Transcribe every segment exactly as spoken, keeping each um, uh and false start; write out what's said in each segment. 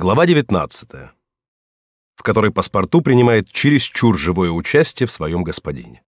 Глава девятнадцатая, в которой паспорту принимает чересчур живое участие в своем господине.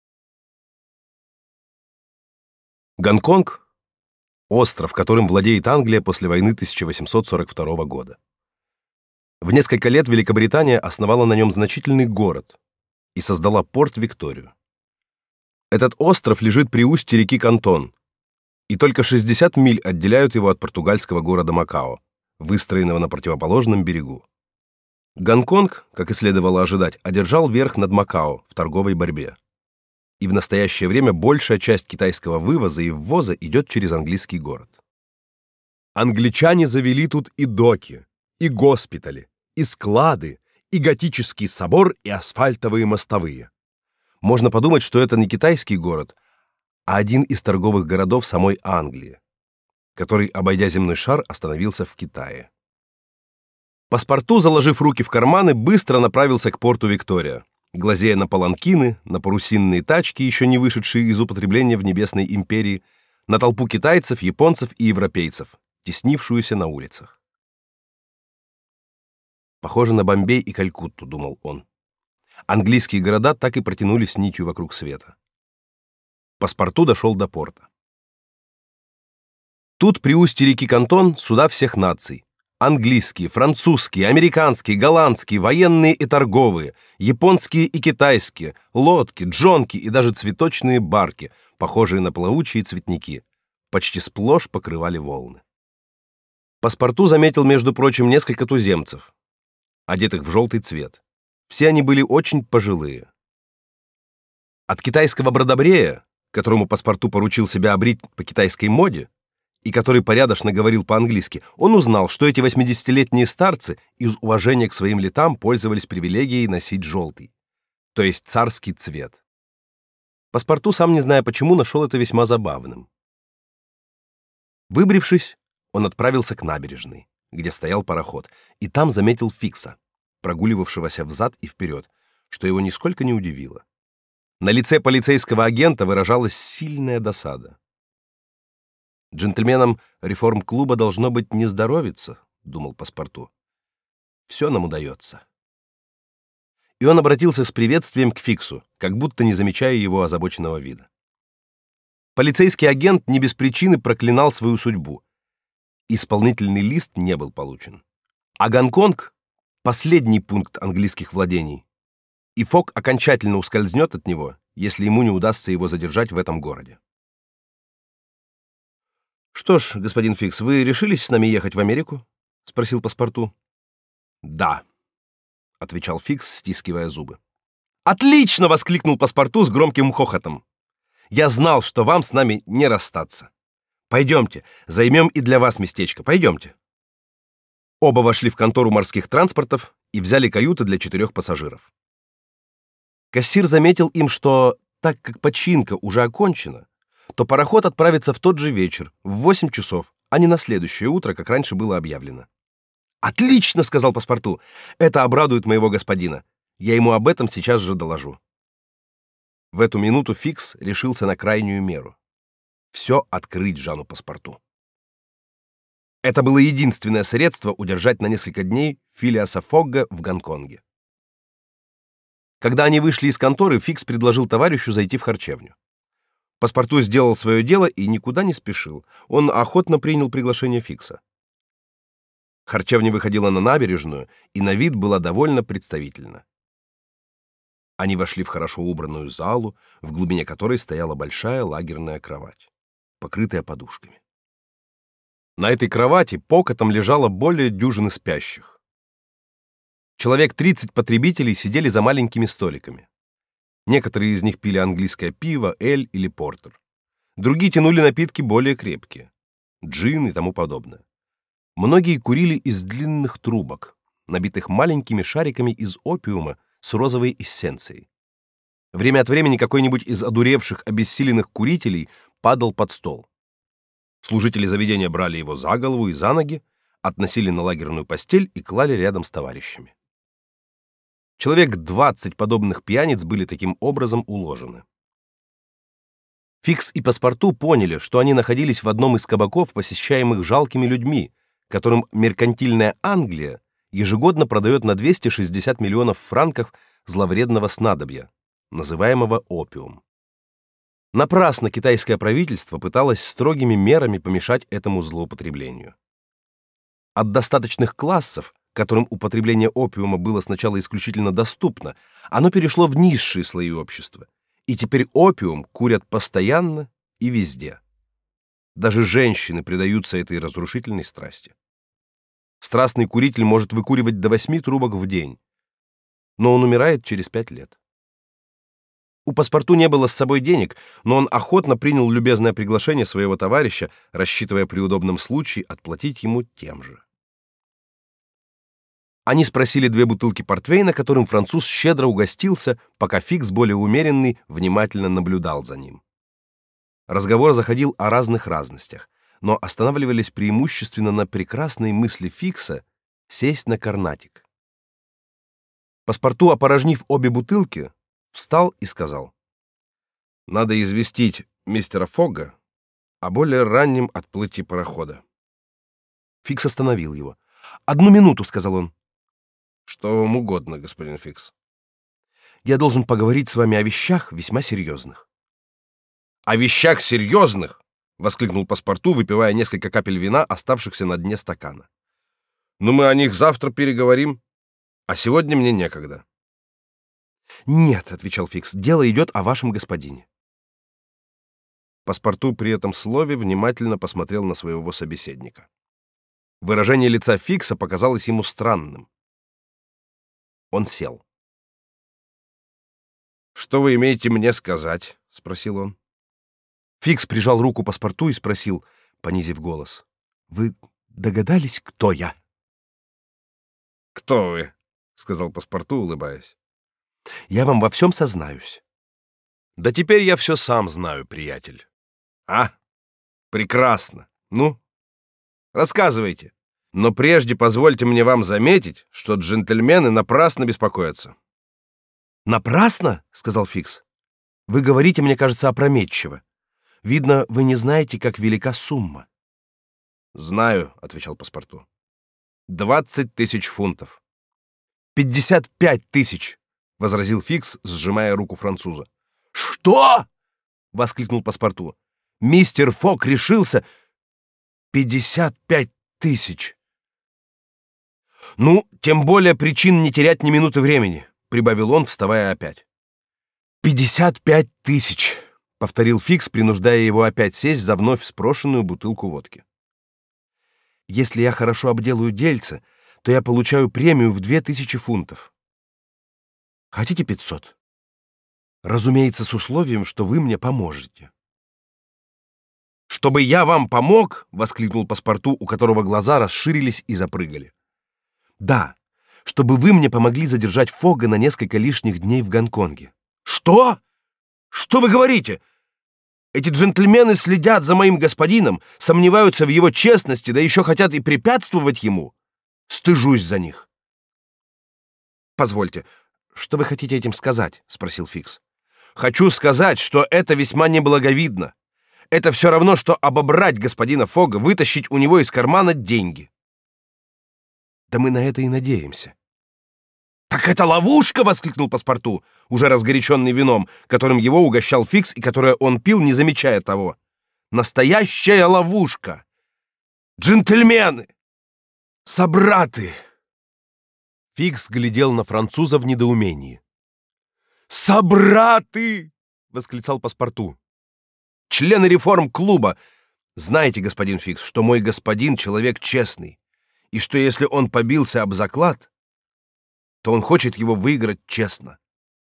Гонконг — остров, которым владеет Англия после войны тысяча восемьсот сорок второго года. В несколько лет Великобритания основала на нем значительный город и создала порт Викторию. Этот остров лежит при устье реки Кантон, и только шестьдесят миль отделяют его от португальского города Макао, выстроенного на противоположном берегу. Гонконг, как и следовало ожидать, одержал верх над Макао в торговой борьбе. И в настоящее время большая часть китайского вывоза и ввоза идет через английский город. Англичане завели тут и доки, и госпитали, и склады, и готический собор, и асфальтовые мостовые. Можно подумать, что это не китайский город, а один из торговых городов самой Англии, который, обойдя земной шар, остановился в Китае. Паспорту, заложив руки в карманы, быстро направился к порту Виктория, глазея на паланкины, на парусинные тачки, еще не вышедшие из употребления в Небесной империи, на толпу китайцев, японцев и европейцев, теснившуюся на улицах. Похоже на Бомбей и Калькутту, думал он. Английские города так и протянулись нитью вокруг света. Паспорту дошел до порта. Тут при устье реки Кантон суда всех наций. Английские, французские, американские, голландские, военные и торговые, японские и китайские, лодки, джонки и даже цветочные барки, похожие на плавучие цветники, почти сплошь покрывали волны. Паспорту заметил, между прочим, несколько туземцев, одетых в желтый цвет. Все они были очень пожилые. От китайского бродобрея, которому паспорту поручил себя обрить по китайской моде, и который порядочно говорил по-английски, он узнал, что эти восьмидесятилетние старцы из уважения к своим летам пользовались привилегией носить желтый, то есть царский цвет. Паспорту, сам не зная почему, нашел это весьма забавным. Выбрившись, он отправился к набережной, где стоял пароход, и там заметил Фикса, прогуливавшегося взад и вперед, что его нисколько не удивило. На лице полицейского агента выражалась сильная досада. Джентльменам реформ-клуба должно быть не здоровится, думал паспорту. Все нам удается. И он обратился с приветствием к Фиксу, как будто не замечая его озабоченного вида. Полицейский агент не без причины проклинал свою судьбу. Исполнительный лист не был получен. А Гонконг — последний пункт английских владений, и Фок окончательно ускользнет от него, если ему не удастся его задержать в этом городе. «Что ж, господин Фикс, вы решились с нами ехать в Америку?» — спросил паспорту. «Да», — отвечал Фикс, стискивая зубы. «Отлично!» — воскликнул паспорту с громким хохотом. «Я знал, что вам с нами не расстаться. Пойдемте, займем и для вас местечко. Пойдемте». Оба вошли в контору морских транспортов и взяли каюты для четырех пассажиров. Кассир заметил им, что, так как починка уже окончена, то пароход отправится в тот же вечер, в восемь часов, а не на следующее утро, как раньше было объявлено. «Отлично!» — сказал паспорту. «Это обрадует моего господина. Я ему об этом сейчас же доложу». В эту минуту Фикс решился на крайнюю меру. Все открыть Жану паспорту. Это было единственное средство удержать на несколько дней Филиаса Фогга в Гонконге. Когда они вышли из конторы, Фикс предложил товарищу зайти в харчевню. Паспорту сделал свое дело и никуда не спешил. Он охотно принял приглашение Фикса. Харчевня выходила на набережную, и на вид была довольно представительна. Они вошли в хорошо убранную залу, в глубине которой стояла большая лагерная кровать, покрытая подушками. На этой кровати покотом лежало более дюжины спящих. Человек тридцать потребителей сидели за маленькими столиками. Некоторые из них пили английское пиво, эль или портер. Другие тянули напитки более крепкие, джин и тому подобное. Многие курили из длинных трубок, набитых маленькими шариками из опиума с розовой эссенцией. Время от времени какой-нибудь из одуревших, обессиленных курителей падал под стол. Служители заведения брали его за голову и за ноги, относили на лагерную постель и клали рядом с товарищами. Человек двадцать подобных пьяниц были таким образом уложены. Фикс и паспорту поняли, что они находились в одном из кабаков, посещаемых жалкими людьми, которым меркантильная Англия ежегодно продает на двести шестьдесят миллионов франков зловредного снадобья, называемого опиум. Напрасно китайское правительство пыталось строгими мерами помешать этому злоупотреблению. От достаточных классов, которым употребление опиума было сначала исключительно доступно, оно перешло в низшие слои общества, и теперь опиум курят постоянно и везде. Даже женщины предаются этой разрушительной страсти. Страстный куритель может выкуривать до восьми трубок в день, но он умирает через пять лет. У паспорту не было с собой денег, но он охотно принял любезное приглашение своего товарища, рассчитывая при удобном случае отплатить ему тем же. Они спросили две бутылки портвейна, которым француз щедро угостился, пока Фикс, более умеренный, внимательно наблюдал за ним. Разговор заходил о разных разностях, но останавливались преимущественно на прекрасной мысли Фикса сесть на карнатик. Паспорту, опорожнив обе бутылки, встал и сказал: «Надо известить мистера Фогга о более раннем отплытии парохода». Фикс остановил его. «Одну минуту», — сказал он. «Что вам угодно, господин Фикс?» «Я должен поговорить с вами о вещах весьма серьезных». «О вещах серьезных?» — воскликнул паспорту, выпивая несколько капель вина, оставшихся на дне стакана. «Ну, мы о них завтра переговорим, а сегодня мне некогда». «Нет», — отвечал Фикс, — «дело идет о вашем господине». Паспорту при этом слове внимательно посмотрел на своего собеседника. Выражение лица Фикса показалось ему странным. Он сел. «Что вы имеете мне сказать?» — спросил он. Фикс прижал руку паспорту и спросил, понизив голос: «Вы догадались, кто я?» «Кто вы?» — сказал паспорту, улыбаясь. «Я вам во всем сознаюсь». «Да теперь я все сам знаю, приятель». «А, прекрасно. Ну, рассказывайте. Но прежде позвольте мне вам заметить, что джентльмены напрасно беспокоятся». «Напрасно?» — сказал Фикс. «Вы говорите, мне кажется, опрометчиво. Видно, вы не знаете, как велика сумма». «Знаю», — отвечал паспорту. «Двадцать тысяч фунтов». «Пятьдесят пять тысяч», — возразил Фикс, сжимая руку француза. «Что?» — воскликнул паспорту. «Мистер Фог решился... Пятьдесят пять тысяч». «Ну, тем более причин не терять ни минуты времени», — прибавил он, вставая опять. «Пятьдесят пять тысяч», — повторил Фикс, принуждая его опять сесть за вновь спрошенную бутылку водки. «Если я хорошо обделаю дельце, то я получаю премию в две тысячи фунтов. Хотите пятьсот? Разумеется, с условием, что вы мне поможете». «Чтобы я вам помог?» — воскликнул паспорту, у которого глаза расширились и запрыгали. «Да, чтобы вы мне помогли задержать Фога на несколько лишних дней в Гонконге». «Что? Что вы говорите? Эти джентльмены следят за моим господином, сомневаются в его честности, да еще хотят и препятствовать ему. Стыжусь за них». «Позвольте, что вы хотите этим сказать?» — спросил Фикс. «Хочу сказать, что это весьма неблаговидно. Это все равно, что обобрать господина Фога, вытащить у него из кармана деньги». «Да мы на это и надеемся». «Так это ловушка!» — воскликнул паспорту, уже разгоряченный вином, которым его угощал Фикс и которое он пил, не замечая того. «Настоящая ловушка! Джентльмены! Собраты!» Фикс глядел на француза в недоумении. «Собраты!» — восклицал паспорту. «Члены реформ-клуба! Знаете, господин Фикс, что мой господин человек честный, и что если он побился об заклад, то он хочет его выиграть честно».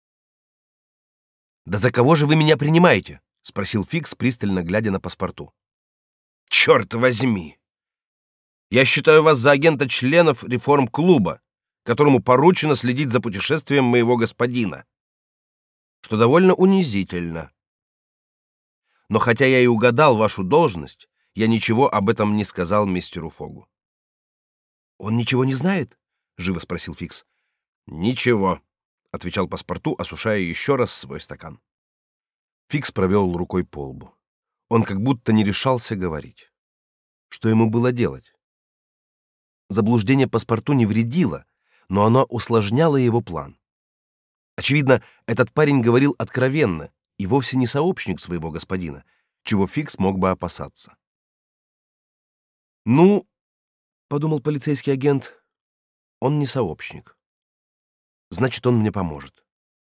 «Да за кого же вы меня принимаете?» — спросил Фикс, пристально глядя на паспорту. «Черт возьми! Я считаю вас за агента членов реформ-клуба, которому поручено следить за путешествием моего господина, что довольно унизительно. Но хотя я и угадал вашу должность, я ничего об этом не сказал мистеру Фогу». «Он ничего не знает?» — живо спросил Фикс. «Ничего», — отвечал паспорту, осушая еще раз свой стакан. Фикс провел рукой по лбу. Он как будто не решался говорить. Что ему было делать? Заблуждение паспорту не вредило, но оно усложняло его план. Очевидно, этот парень говорил откровенно и вовсе не сообщник своего господина, чего Фикс мог бы опасаться. «Ну, — подумал полицейский агент, — он не сообщник. Значит, он мне поможет».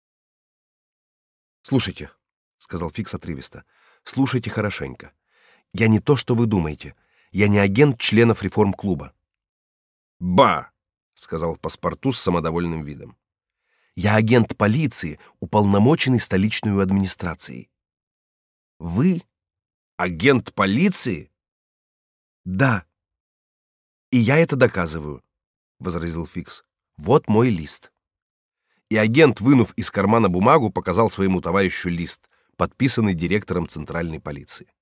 «Слушайте, — сказал Фикс отрывисто, — слушайте хорошенько. Я не то, что вы думаете. Я не агент членов реформ-клуба». «Ба!» — сказал паспорту с самодовольным видом. «Я агент полиции, уполномоченный столичной администрацией». «Вы агент полиции?» «Да. И я это доказываю», — возразил Фикс. «Вот мой лист». И агент, вынув из кармана бумагу, показал своему товарищу лист, подписанный директором центральной полиции.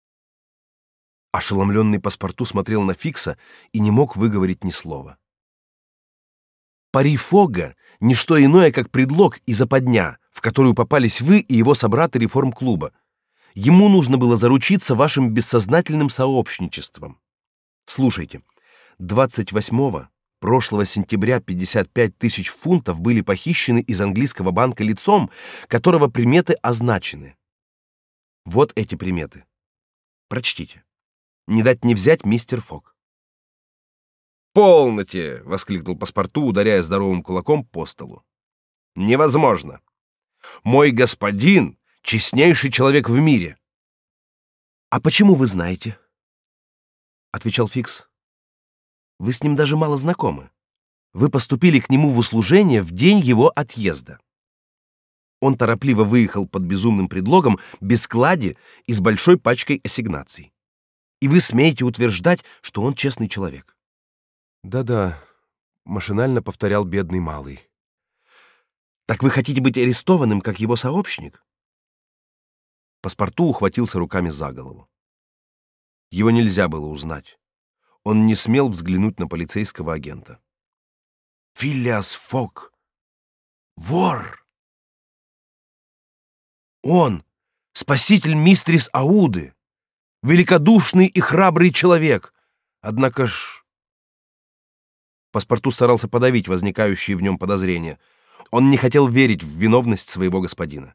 Ошеломленный паспорту смотрел на Фикса и не мог выговорить ни слова. Пари Фогга — не что иное, как предлог и западня, в которую попались вы и его собраты реформ-клуба. Ему нужно было заручиться вашим бессознательным сообщничеством. Слушайте, двадцать восьмого прошлого сентября пятьдесят пять тысяч фунтов были похищены из английского банка лицом, которого приметы означены. Вот эти приметы. Прочтите. Не дать не взять, мистер Фогг. «Полноте!» — воскликнул паспорту, ударяя здоровым кулаком по столу. «Невозможно! Мой господин — честнейший человек в мире!» «А почему вы знаете?» — отвечал Фикс. «Вы с ним даже мало знакомы. Вы поступили к нему в услужение в день его отъезда. Он торопливо выехал под безумным предлогом, без клади и с большой пачкой ассигнаций. И вы смеете утверждать, что он честный человек?» «Да-да», — машинально повторял бедный малый. «Так вы хотите быть арестованным, как его сообщник?» Паспорту ухватился руками за голову. Его нельзя было узнать. Он не смел взглянуть на полицейского агента. «Филиас Фогг! Вор! Он — спаситель мистерис Ауды! Великодушный и храбрый человек! Однако ж...» Паспорту старался подавить возникающие в нем подозрения. Он не хотел верить в виновность своего господина.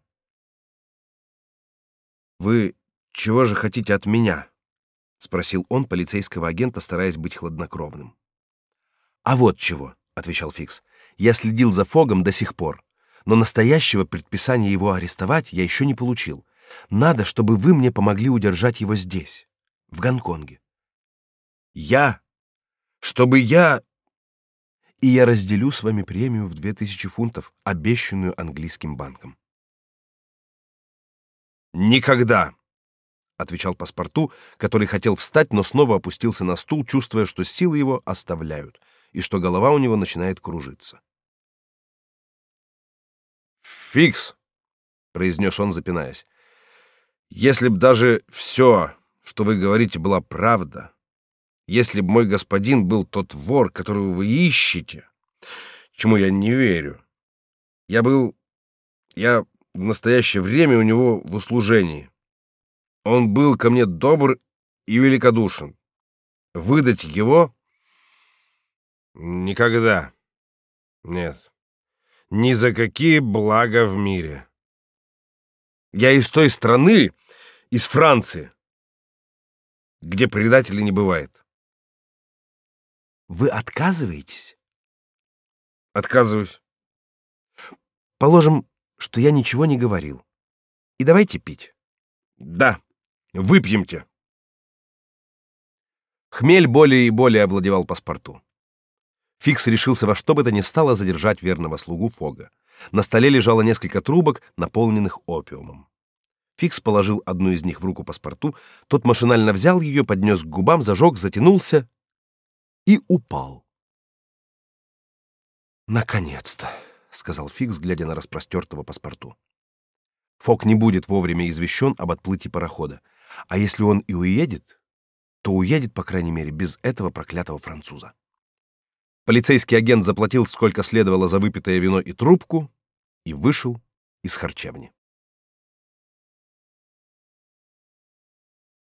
«Вы чего же хотите от меня?» — спросил он полицейского агента, стараясь быть хладнокровным. «А вот чего», — отвечал Фикс. «Я следил за Фогом до сих пор, но настоящего предписания его арестовать я еще не получил. Надо, чтобы вы мне помогли удержать его здесь, в Гонконге». «Я? Чтобы я...» «И я разделю с вами премию в две тысячи фунтов, обещанную английским банком». «Никогда!» — отвечал паспорту, который хотел встать, но снова опустился на стул, чувствуя, что силы его оставляют и что голова у него начинает кружиться. «Фикс!» — произнес он, запинаясь. «Если б даже все, что вы говорите, была правда, если б мой господин был тот вор, которого вы ищете, чему я не верю, я был... я в настоящее время у него в услужении. Он был ко мне добр и великодушен. Выдать его? Никогда. Нет. Ни за какие блага в мире. Я из той страны, из Франции, где предателей не бывает». «Вы отказываетесь?» «Отказываюсь». «Положим, что я ничего не говорил. И давайте пить». «Да, выпьемте». Хмель более и более овладевал паспорту. Фикс решился во что бы то ни стало задержать верного слугу Фогга. На столе лежало несколько трубок, наполненных опиумом. Фикс положил одну из них в руку паспорту, тот машинально взял ее, поднес к губам, зажег, затянулся и упал. «Наконец-то», — сказал Фикс, глядя на распростертого паспорту. «Фогг не будет вовремя извещен об отплытии парохода, а если он и уедет, то уедет, по крайней мере, без этого проклятого француза». Полицейский агент заплатил сколько следовало за выпитое вино и трубку и вышел из харчевни.